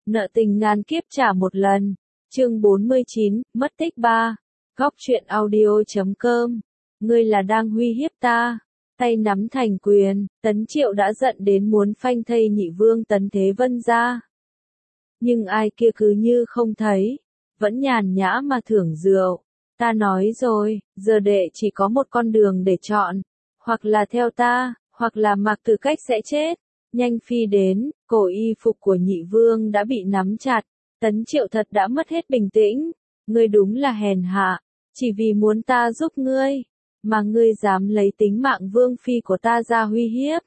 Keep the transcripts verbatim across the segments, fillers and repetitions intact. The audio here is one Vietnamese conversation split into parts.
Nợ tình ngàn kiếp trả một lần. Chương bốn mươi chín, mất tích ba. Góc truyện audio chấm com. Ngươi là đang uy hiếp ta. Tay nắm thành quyền, Tấn Triệu đã giận đến muốn phanh thây nhị vương Tấn Thế Vân ra. Nhưng ai kia cứ như không thấy, vẫn nhàn nhã mà thưởng rượu. Ta nói rồi, giờ đệ chỉ có một con đường để chọn, hoặc là theo ta, hoặc là mặc Tử Cách sẽ chết. Nhanh phi đến, cổ y phục của nhị vương đã bị nắm chặt, Tấn Triệu thật đã mất hết bình tĩnh. Ngươi đúng là hèn hạ, chỉ vì muốn ta giúp ngươi, mà ngươi dám lấy tính mạng vương phi của ta ra uy hiếp.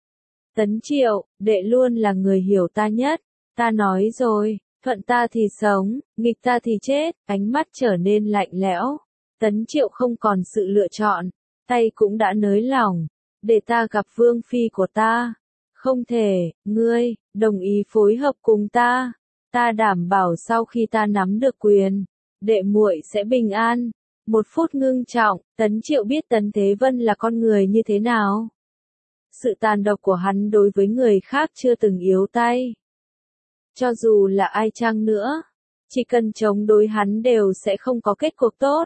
Tấn Triệu, đệ luôn là người hiểu ta nhất, ta nói rồi, thuận ta thì sống, nghịch ta thì chết. Ánh mắt trở nên lạnh lẽo, Tấn Triệu không còn sự lựa chọn, tay cũng đã nới lỏng, để ta gặp vương phi của ta. Không thể, ngươi, đồng ý phối hợp cùng ta, ta đảm bảo sau khi ta nắm được quyền, đệ muội sẽ bình an. Một phút ngưng trọng, Tấn Triệu biết Tấn Thế Vân là con người như thế nào. Sự tàn độc của hắn đối với người khác chưa từng yếu tay. Cho dù là ai chăng nữa, chỉ cần chống đối hắn đều sẽ không có kết cục tốt.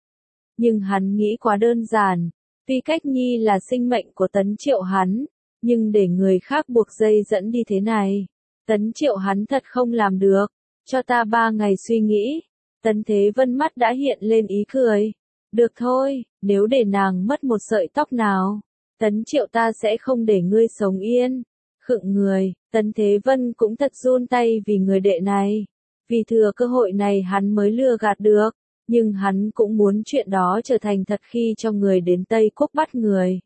Nhưng hắn nghĩ quá đơn giản, tuy Cách Nhi là sinh mệnh của Tấn Triệu hắn, nhưng để người khác buộc dây dẫn đi thế này, Tấn Triệu hắn thật không làm được. Cho ta ba ngày suy nghĩ. Tấn Thế Vân mắt đã hiện lên ý cười. Được thôi, nếu để nàng mất một sợi tóc nào, Tấn Triệu ta sẽ không để ngươi sống yên. Khựng người, Tấn Thế Vân cũng thật run tay vì người đệ này. Vì thừa cơ hội này hắn mới lừa gạt được, nhưng hắn cũng muốn chuyện đó trở thành thật khi cho người đến Tây Quốc bắt người.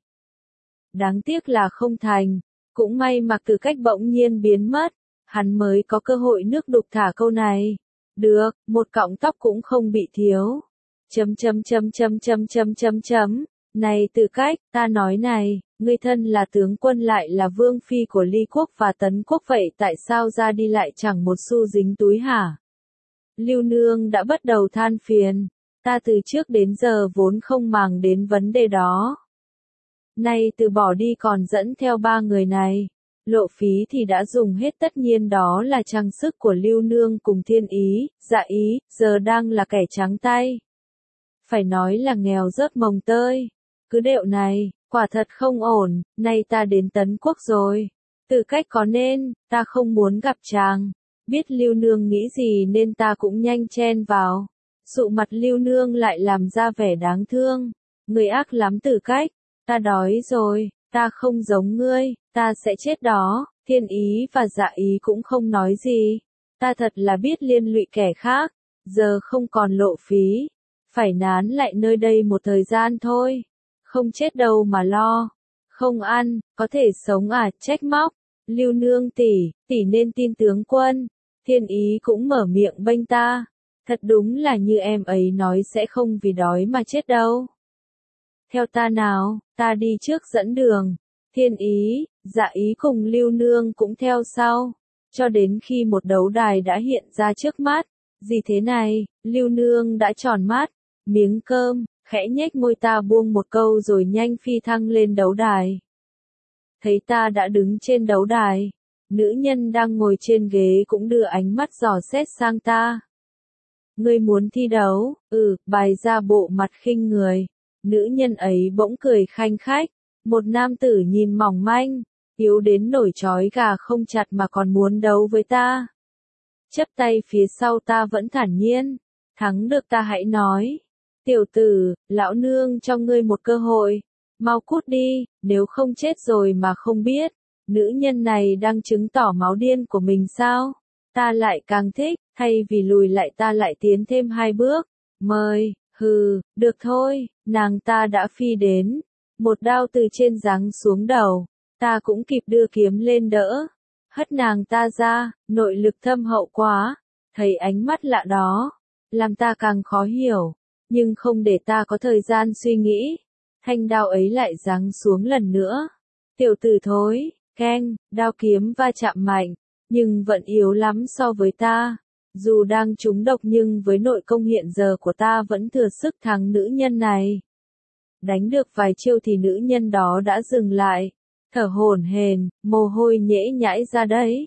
Đáng tiếc là không thành, cũng may Mặc Tử Cách bỗng nhiên biến mất, hắn mới có cơ hội nước đục thả câu này. Được, một cọng tóc cũng không bị thiếu. Chấm chấm chấm chấm chấm chấm chấm chấm. Này Tử Cách, ta nói này, ngươi thân là tướng quân lại là vương phi của Ly Quốc và Tấn Quốc, vậy tại sao ra đi lại chẳng một xu dính túi hả? Lưu Nương đã bắt đầu than phiền, ta từ trước đến giờ vốn không màng đến vấn đề đó. Nay từ bỏ đi còn dẫn theo ba người này, lộ phí thì đã dùng hết, tất nhiên đó là trang sức của Lưu Nương cùng Thiên Ý, Dạ Ý, giờ đang là kẻ trắng tay. Phải nói là nghèo rớt mồng tơi. Cứ điệu này, quả thật không ổn, nay ta đến Tấn Quốc rồi. Tử Cách có nên, ta không muốn gặp chàng. Biết Lưu Nương nghĩ gì nên ta cũng nhanh chen vào. Sụ mặt Lưu Nương lại làm ra vẻ đáng thương. Người ác lắm Tử Cách, ta đói rồi, ta không giống ngươi, ta sẽ chết đó. Thiên Ý và Dạ Ý cũng không nói gì. Ta thật là biết liên lụy kẻ khác, giờ không còn lộ phí. Phải nán lại nơi đây một thời gian thôi. Không chết đâu mà lo. Không ăn, có thể sống à, trách móc. Lưu Nương tỷ, tỷ nên tin tướng quân. Thiên Ý cũng mở miệng bênh ta. Thật đúng là như em ấy nói sẽ không vì đói mà chết đâu. Theo ta nào, ta đi trước dẫn đường. Thiên Ý, Dạ Ý cùng Lưu Nương cũng theo sau. Cho đến khi một đấu đài đã hiện ra trước mắt. Gì thế này, Lưu Nương đã tròn mắt. Miếng cơm, khẽ nhếch môi, ta buông một câu rồi nhanh phi thăng lên đấu đài. Thấy ta đã đứng trên đấu đài, nữ nhân đang ngồi trên ghế cũng đưa ánh mắt dò xét sang ta. Ngươi muốn thi đấu? Ừ, bày ra bộ mặt khinh người. Nữ nhân ấy bỗng cười khanh khách. Một nam tử nhìn mỏng manh, yếu đến nổi trói gà không chặt mà còn muốn đấu với ta. Chắp tay phía sau ta vẫn thản nhiên. Thắng được ta hãy nói. Tiểu tử, lão nương cho ngươi một cơ hội. Mau cút đi, nếu không chết rồi mà không biết. Nữ nhân này đang chứng tỏ máu điên của mình sao? Ta lại càng thích, thay vì lùi lại ta lại tiến thêm hai bước. Mời, hừ, được thôi, nàng ta đã phi đến. Một đao từ trên giáng xuống đầu, ta cũng kịp đưa kiếm lên đỡ. Hất nàng ta ra, nội lực thâm hậu quá. Thấy ánh mắt lạ đó, làm ta càng khó hiểu. Nhưng không để ta có thời gian suy nghĩ. Thanh đao ấy lại giáng xuống lần nữa. Tiểu tử thối, keng, đao kiếm va chạm mạnh, nhưng vẫn yếu lắm so với ta. Dù đang trúng độc nhưng với nội công hiện giờ của ta vẫn thừa sức thắng nữ nhân này. Đánh được vài chiêu thì nữ nhân đó đã dừng lại, thở hổn hển, mồ hôi nhễ nhãi ra đấy.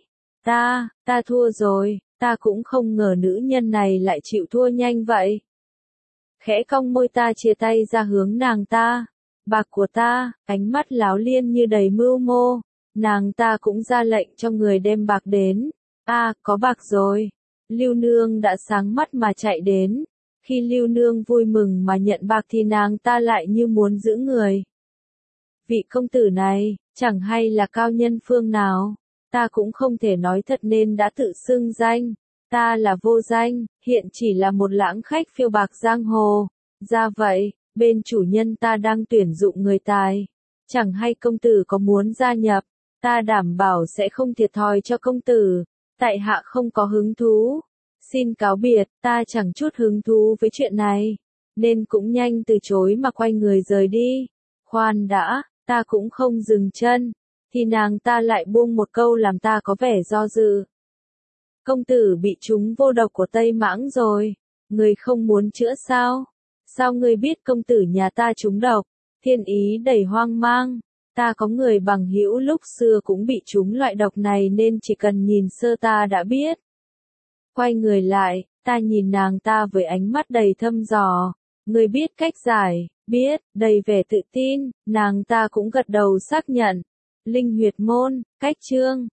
Ta, ta thua rồi, ta cũng không ngờ nữ nhân này lại chịu thua nhanh vậy. Khẽ cong môi ta chia tay ra hướng nàng ta. Bạc của ta, ánh mắt láo liên như đầy mưu mô. Nàng ta cũng ra lệnh cho người đem bạc đến. À, có bạc rồi. Lưu Nương đã sáng mắt mà chạy đến. Khi Lưu Nương vui mừng mà nhận bạc thì nàng ta lại như muốn giữ người. Vị công tử này, chẳng hay là cao nhân phương nào. Ta cũng không thể nói thật nên đã tự xưng danh. Ta là vô danh, hiện chỉ là một lãng khách phiêu bạc giang hồ. Ra vậy, bên chủ nhân ta đang tuyển dụng người tài. Chẳng hay công tử có muốn gia nhập, ta đảm bảo sẽ không thiệt thòi cho công tử. Tại hạ không có hứng thú. Xin cáo biệt, ta chẳng chút hứng thú với chuyện này. Nên cũng nhanh từ chối mà quay người rời đi. Khoan đã, ta cũng không dừng chân. Thì nàng ta lại buông một câu làm ta có vẻ do dự. Công tử bị trúng vô độc của Tây Mãng rồi. Người không muốn chữa sao? Sao ngươi biết công tử nhà ta trúng độc? Thiên Ý đầy hoang mang. Ta có người bằng hữu lúc xưa cũng bị trúng loại độc này nên chỉ cần nhìn sơ ta đã biết. Quay người lại, ta nhìn nàng ta với ánh mắt đầy thâm dò. Ngươi biết cách giải, biết, đầy vẻ tự tin, nàng ta cũng gật đầu xác nhận. Linh huyệt môn, cách chương.